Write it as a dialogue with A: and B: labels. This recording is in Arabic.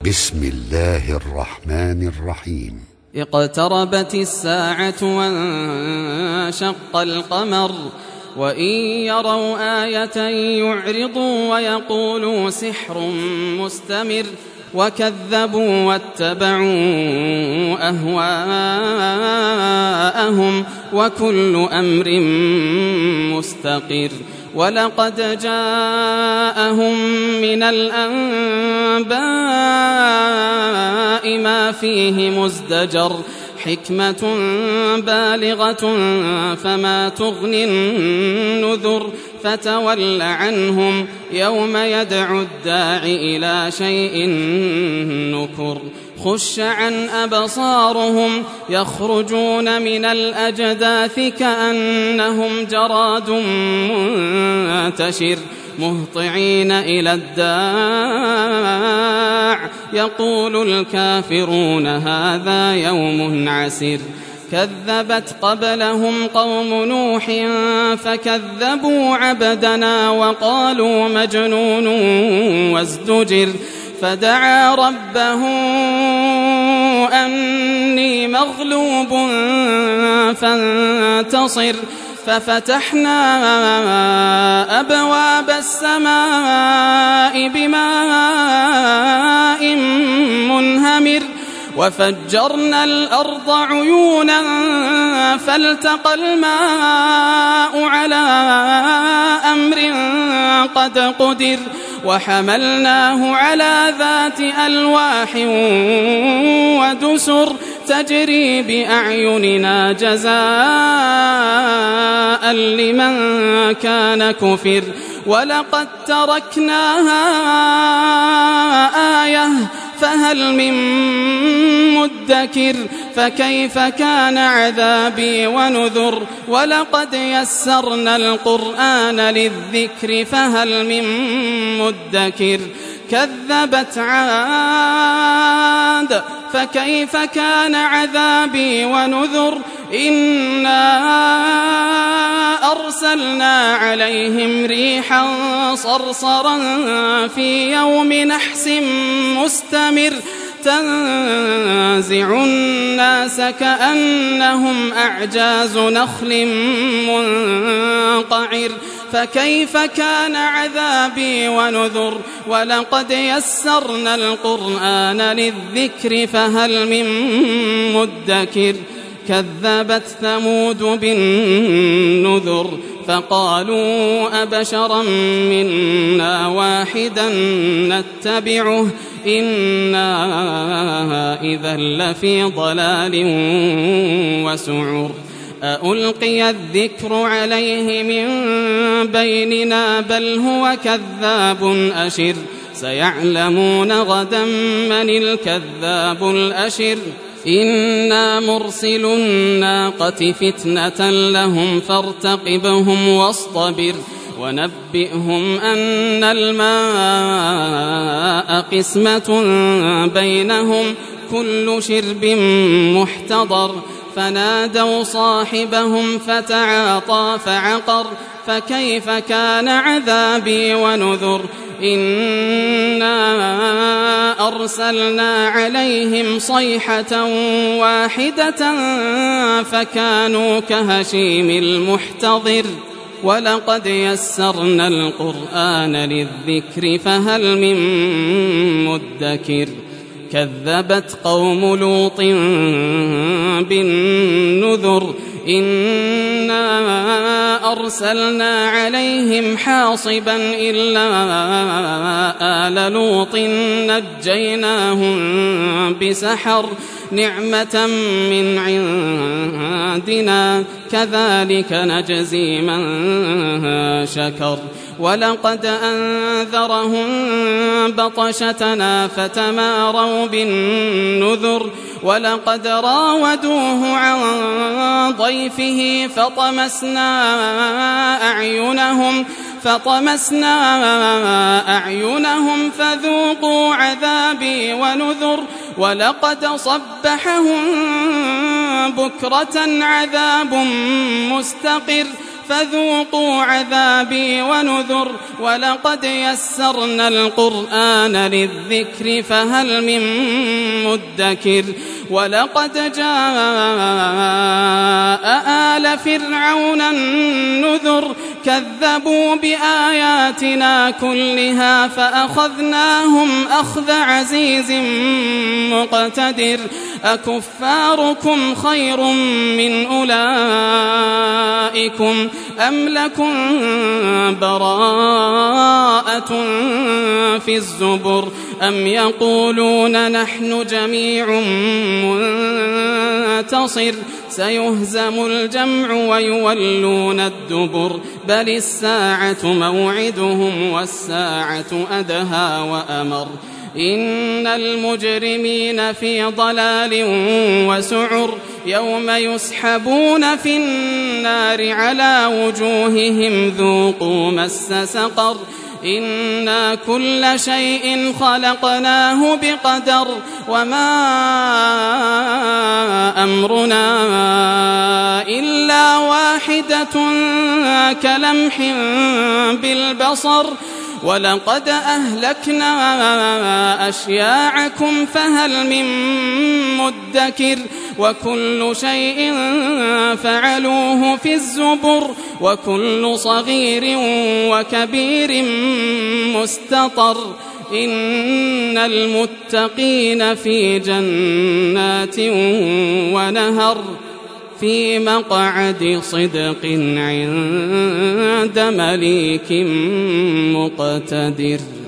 A: بسم الله الرحمن الرحيم.
B: اقتربت الساعة وانشق القمر وإن يروا آية يعرضوا ويقولوا سحر مستمر وكذبوا واتبعوا أهواءهم وكل أمر مستقر. ولقد جاءهم من الأنباء ما فيه مزدجر حكمة بالغة فما تغني النذر فتول عنهم يوم يدعو الداع إلى شيء نكر. خش عن أبصارهم يخرجون من الأجداث كأنهم جراد منتشر مهطعين إلى الداع يقول الكافرون هذا يوم عسر. كذبت قبلهم قوم نوح فكذبوا عبدنا وقالوا مجنون وازدجر. فدعا ربه أني مغلوب فانتصر. ففتحنا أبواب السماء بماء منهمر وفجرنا الأرض عيونا فالتقى الماء على أمر قد قدر وحملناه على ذات ألواح ودسر تجري بأعيننا جزاء لمن كان كفر. ولقد تركناها آية فهل من مدكر. فكيف كان عذابي ونذر. ولقد يسرنا القرآن للذكر فهل من مدكر. كذبت عاد فكيف كان عذابي ونذر. إنا أرسلنا عليهم ريحا صرصرا في يوم نحس مستمر تنزع الناس كأنهم أعجاز نخل منقعر. فكيف كان عذابي ونذر. ولقد يسرنا القرآن للذكر فهل من مدكر. كذبت ثمود بالنذر فقالوا أبشرا منا واحدا نتبعه إنا إذا لفي ضلال وسعر. أألقي الذكر عليه من بيننا بل هو كذاب أشر. سيعلمون غدا من الكذاب الأشر. إنا مرسل الناقة فتنة لهم فارتقبهم واصطبر ونبئهم أن الماء قسمة بينهم كل شرب محتضر. فنادوا صاحبهم فتعاطى فعقر. فكيف كان عذابي ونذر. إنا أرسلنا عليهم صيحة واحدة فكانوا كهشيم المحتضر. ولقد يسرنا القرآن للذكر فهل من مدكر. كذبت قوم لوط بالنذر إنا أرسلنا عليهم حاصبا إلا آل لوط نجيناهم بسحر نعمة من عندنا كذلك نجزي من شكر. ولقد أنذرهم بطشتنا فتماروا بالنذر. ولقد راودوه عن ضيفه فطمسنا أعينهم فذوقوا عذابي ونذر. ولقد صبحهم بكرة عذاب مستقر. فذوقوا عذابي ونذر ولقد يسرنا القرآن للذكر فهل من مدكر ولقد جاء آل فرعون النذر كذبوا بآياتنا كلها فأخذناهم أخذ عزيز مقتدر أكفاركم خير من أولئكم أم لكم براءة في الزبر أم يقولون نحن جميع منتصر سيهزم الجمع ويولون الدبر بل الساعة موعدهم والساعة أدهى وأمر إن المجرمين في ضلال وسعر يوم يسحبون في النار على وجوههم ذوقوا مس سقر إنا كل شيء خلقناه بقدر وما أمرنا إلا واحدة كلمح بالبصر ولقد أهلكنا أشياعكم فهل من مدكر وكل شيء فعلوه في الزبر وكل صغير وكبير مستطر إن المتقين في جنات ونهر في مقعد صدق عند مليك مقتدر.